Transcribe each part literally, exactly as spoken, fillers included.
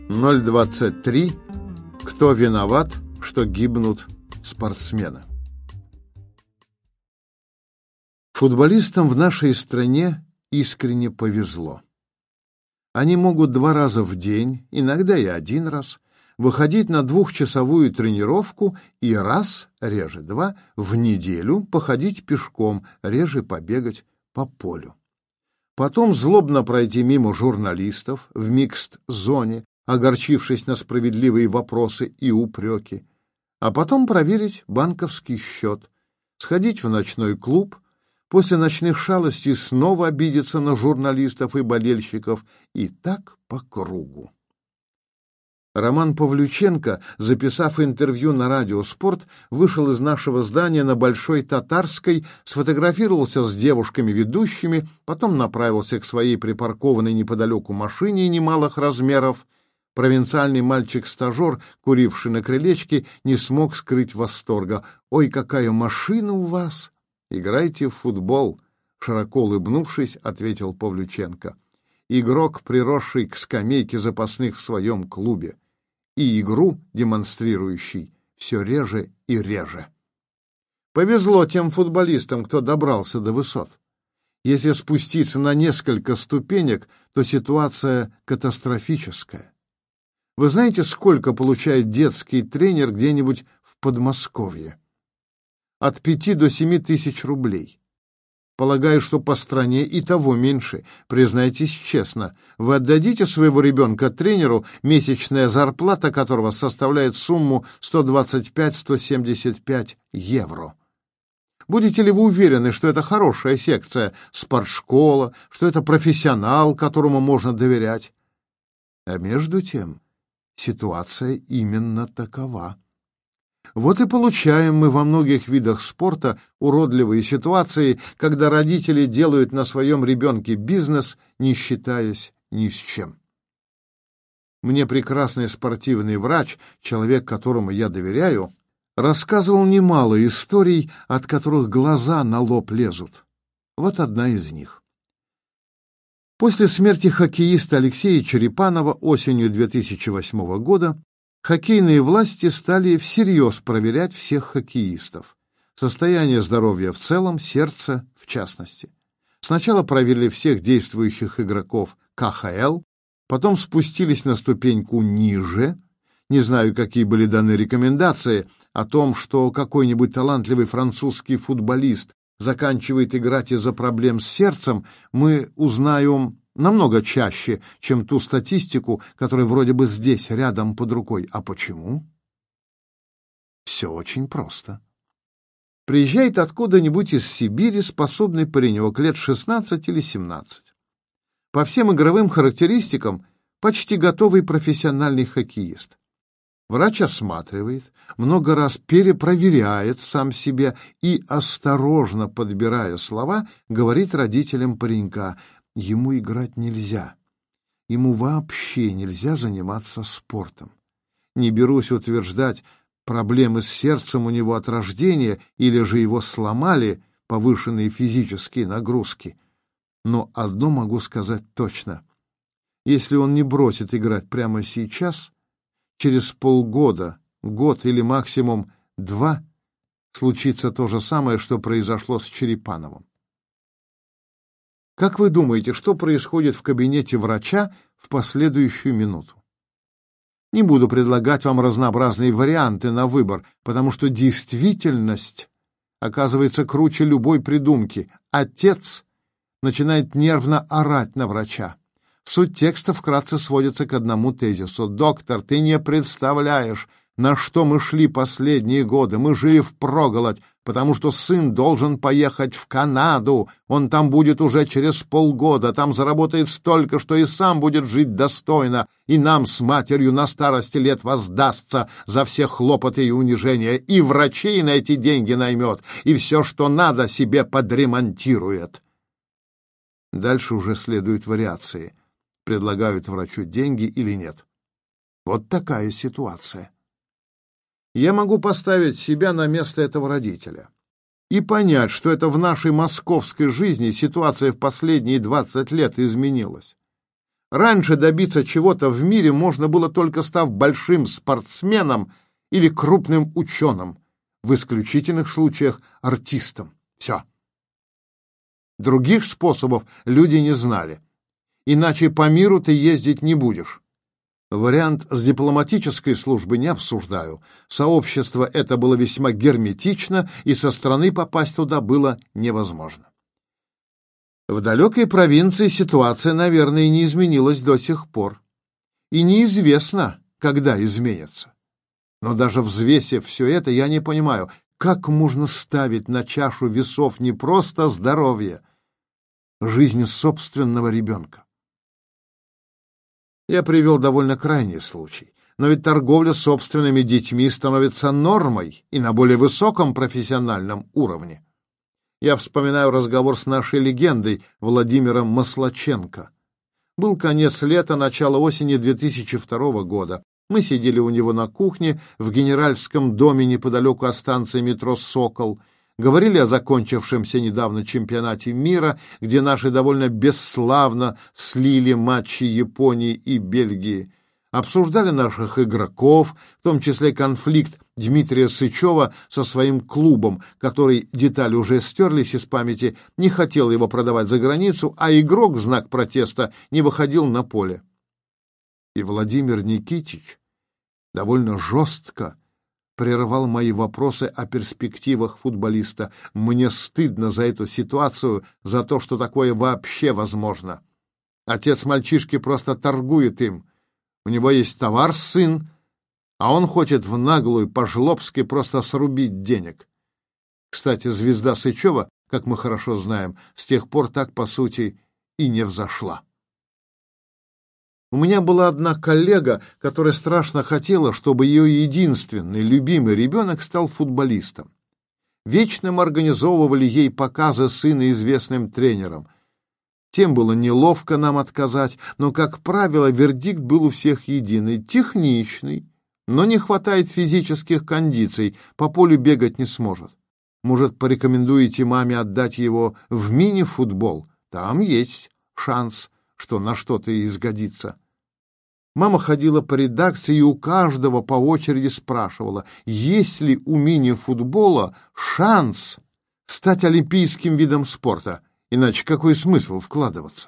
ноль двадцать три. Кто виноват, что гибнут спортсмены? Футболистам в нашей стране искренне повезло. Они могут два раза в день, иногда и один раз, выходить на двухчасовую тренировку и раз, реже два, в неделю походить пешком, реже побегать по полю. Потом злобно пройти мимо журналистов в микст-зоне, огорчившись на справедливые вопросы и упреки, а потом проверить банковский счет, сходить в ночной клуб, после ночных шалостей снова обидеться на журналистов и болельщиков, и так по кругу. Роман Павлюченко, записав интервью на радио «Спорт», вышел из нашего здания на Большой Татарской, сфотографировался с девушками-ведущими, потом направился к своей припаркованной неподалеку машине немалых размеров. Провинциальный мальчик-стажер, куривший на крылечке, не смог скрыть восторга. «Ой, какая машина у вас! Играйте в футбол!» Широко улыбнувшись, ответил Павлюченко. Игрок, приросший к скамейке запасных в своем клубе. И игру демонстрирующий все реже и реже. Повезло тем футболистам, кто добрался до высот. Если спуститься на несколько ступенек, то ситуация катастрофическая. Вы знаете, сколько получает детский тренер где-нибудь в Подмосковье? От пяти до семи тысяч рублей. Полагаю, что по стране и того меньше. Признайтесь честно, вы отдадите своего ребенка тренеру, месячная зарплата которого составляет сумму сто двадцать пять - сто семьдесят пять евро? Будете ли вы уверены, что это хорошая секция, спортшкола, что это профессионал, которому можно доверять? А между тем, ситуация именно такова. Вот и получаем мы во многих видах спорта уродливые ситуации, когда родители делают на своем ребенке бизнес, не считаясь ни с чем. Мне прекрасный спортивный врач, человек, которому я доверяю, рассказывал немало историй, от которых глаза на лоб лезут. Вот одна из них. После смерти хоккеиста Алексея Черепанова осенью две тысячи восьмого года хоккейные власти стали всерьез проверять всех хоккеистов. Состояние здоровья в целом, сердце в частности. Сначала проверили всех действующих игроков ка ха эл, потом спустились на ступеньку ниже. Не знаю, какие были даны рекомендации о том, что какой-нибудь талантливый французский футболист заканчивает играть из-за проблем с сердцем, мы узнаем намного чаще, чем ту статистику, которая вроде бы здесь, рядом, под рукой. А почему? Все очень просто. Приезжает откуда-нибудь из Сибири способный паренек, лет шестнадцать или семнадцать. По всем игровым характеристикам почти готовый профессиональный хоккеист. Врач осматривает, много раз перепроверяет сам себя и, осторожно подбирая слова, говорит родителям паренька: ему играть нельзя. Ему вообще нельзя заниматься спортом. Не берусь утверждать, проблемы с сердцем у него от рождения или же его сломали повышенные физические нагрузки. Но одно могу сказать точно. Если он не бросит играть прямо сейчас, через полгода, год или максимум два, случится то же самое, что произошло с Черепановым. Как вы думаете, что происходит в кабинете врача в последующую минуту? Не буду предлагать вам разнообразные варианты на выбор, потому что действительность оказывается круче любой придумки. Отец начинает нервно орать на врача. Суть текста вкратце сводится к одному тезису. «Доктор, ты не представляешь, на что мы шли последние годы. Мы жили впроголодь, потому что сын должен поехать в Канаду. Он там будет уже через полгода, там заработает столько, что и сам будет жить достойно, и нам с матерью на старости лет воздастся за все хлопоты и унижения, и врачей на эти деньги наймет, и все, что надо, себе подремонтирует». Дальше уже следуют вариации. Предлагают врачу деньги или нет. Вот такая ситуация. Я могу поставить себя на место этого родителя и понять, что это в нашей московской жизни ситуация в последние двадцать лет изменилась. Раньше добиться чего-то в мире можно было только став большим спортсменом или крупным ученым, в исключительных случаях артистом. Все. Других способов люди не знали. Иначе по миру ты ездить не будешь. Вариант с дипломатической службы не обсуждаю. Сообщество это было весьма герметично, и со стороны попасть туда было невозможно. В далекой провинции ситуация, наверное, не изменилась до сих пор. И неизвестно, когда изменится. Но даже взвесив все это, я не понимаю, как можно ставить на чашу весов не просто здоровье, жизнь собственного ребенка. Я привел довольно крайний случай. Но ведь торговля собственными детьми становится нормой и на более высоком профессиональном уровне. Я вспоминаю разговор с нашей легендой Владимиром Маслаченко. Был конец лета, начало осени две тысячи второго года. Мы сидели у него на кухне в генеральском доме неподалеку от станции метро «Сокол». Говорили о закончившемся недавно чемпионате мира, где наши довольно бесславно слили матчи Японии и Бельгии. Обсуждали наших игроков, в том числе конфликт Дмитрия Сычева со своим клубом, который, детали уже стерлись из памяти, не хотел его продавать за границу, а игрок в знак протеста не выходил на поле. И Владимир Никитич довольно жестко прервал мои вопросы о перспективах футболиста. Мне стыдно за эту ситуацию, за то, что такое вообще возможно. Отец мальчишки просто торгует им. У него есть товар, сын, а он хочет в наглую, по-жлобски просто срубить денег. Кстати, звезда Сычева, как мы хорошо знаем, с тех пор так, по сути, и не взошла. У меня была одна коллега, которая страшно хотела, чтобы ее единственный любимый ребенок стал футболистом. Вечно мы организовывали ей показы сына известным тренерам. Тем было неловко нам отказать, но, как правило, вердикт был у всех единый. Техничный, но не хватает физических кондиций, по полю бегать не сможет. Может, порекомендуете маме отдать его в мини-футбол? Там есть шанс, что на что-то и изгодится. Мама ходила по редакции и у каждого по очереди спрашивала, есть ли у мини-футбола шанс стать олимпийским видом спорта, иначе какой смысл вкладываться?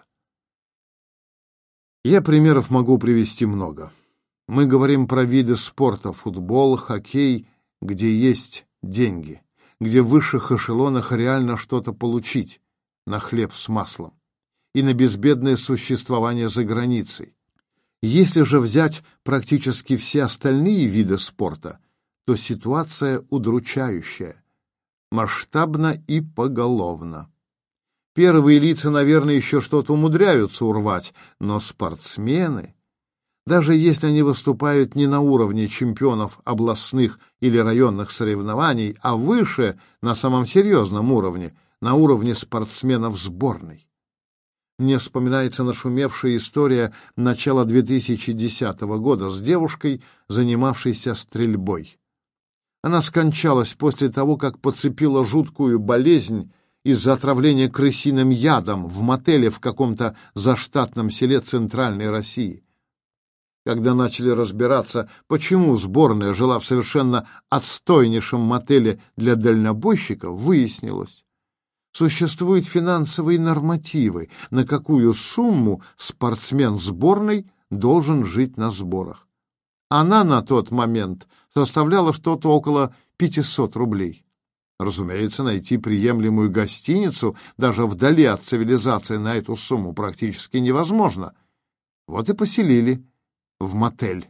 Я примеров могу привести много. Мы говорим про виды спорта: футбол, хоккей, где есть деньги, где в высших эшелонах реально что-то получить на хлеб с маслом и на безбедное существование за границей. Если же взять практически все остальные виды спорта, то ситуация удручающая, масштабна и поголовна. Первые лица, наверное, еще что-то умудряются урвать, но спортсмены, даже если они выступают не на уровне чемпионов областных или районных соревнований, а выше, на самом серьезном уровне, на уровне спортсменов сборной. Мне вспоминается нашумевшая история начала две тысячи десятого года с девушкой, занимавшейся стрельбой. Она скончалась после того, как подцепила жуткую болезнь из-за отравления крысиным ядом в мотеле в каком-то заштатном селе Центральной России. Когда начали разбираться, почему сборная жила в совершенно отстойнейшем мотеле для дальнобойщиков, выяснилось: существуют финансовые нормативы, на какую сумму спортсмен сборной должен жить на сборах. Она на тот момент составляла что-то около пятисот рублей. Разумеется, найти приемлемую гостиницу даже вдали от цивилизации на эту сумму практически невозможно. Вот и поселили в мотель.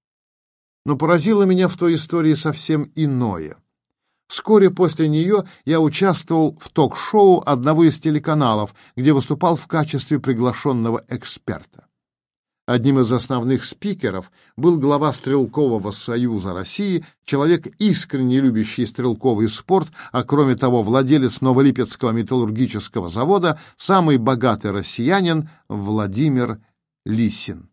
Но поразило меня в той истории совсем иное. Вскоре после нее я участвовал в ток-шоу одного из телеканалов, где выступал в качестве приглашенного эксперта. Одним из основных спикеров был глава Стрелкового союза России, человек, искренне любящий стрелковый спорт, а кроме того владелец Новолипецкого металлургического завода, самый богатый россиянин Владимир Лисин.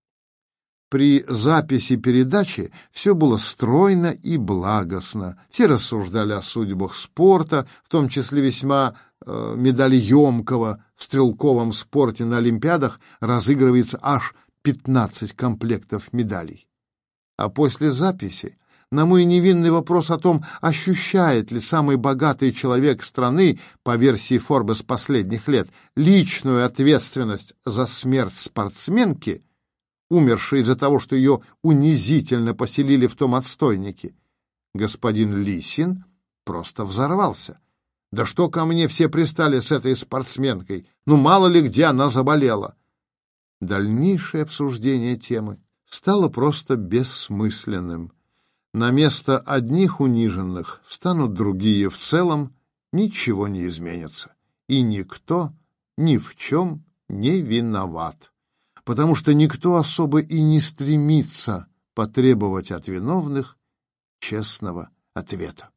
При записи передачи все было стройно и благостно. Все рассуждали о судьбах спорта, в том числе весьма э, медальемкого, в В стрелковом спорте на Олимпиадах разыгрывается аж пятнадцать комплектов медалей. А после записи на мой невинный вопрос о том, ощущает ли самый богатый человек страны, по версии Forbes последних лет, личную ответственность за смерть спортсменки, умершей из-за того, что ее унизительно поселили в том отстойнике, господин Лисин просто взорвался. Да что ко мне все пристали с этой спортсменкой? Ну, мало ли где она заболела. Дальнейшее обсуждение темы стало просто бессмысленным. На место одних униженных встанут другие. В целом ничего не изменится. И никто ни в чем не виноват. Потому что никто особо и не стремится потребовать от виновных честного ответа.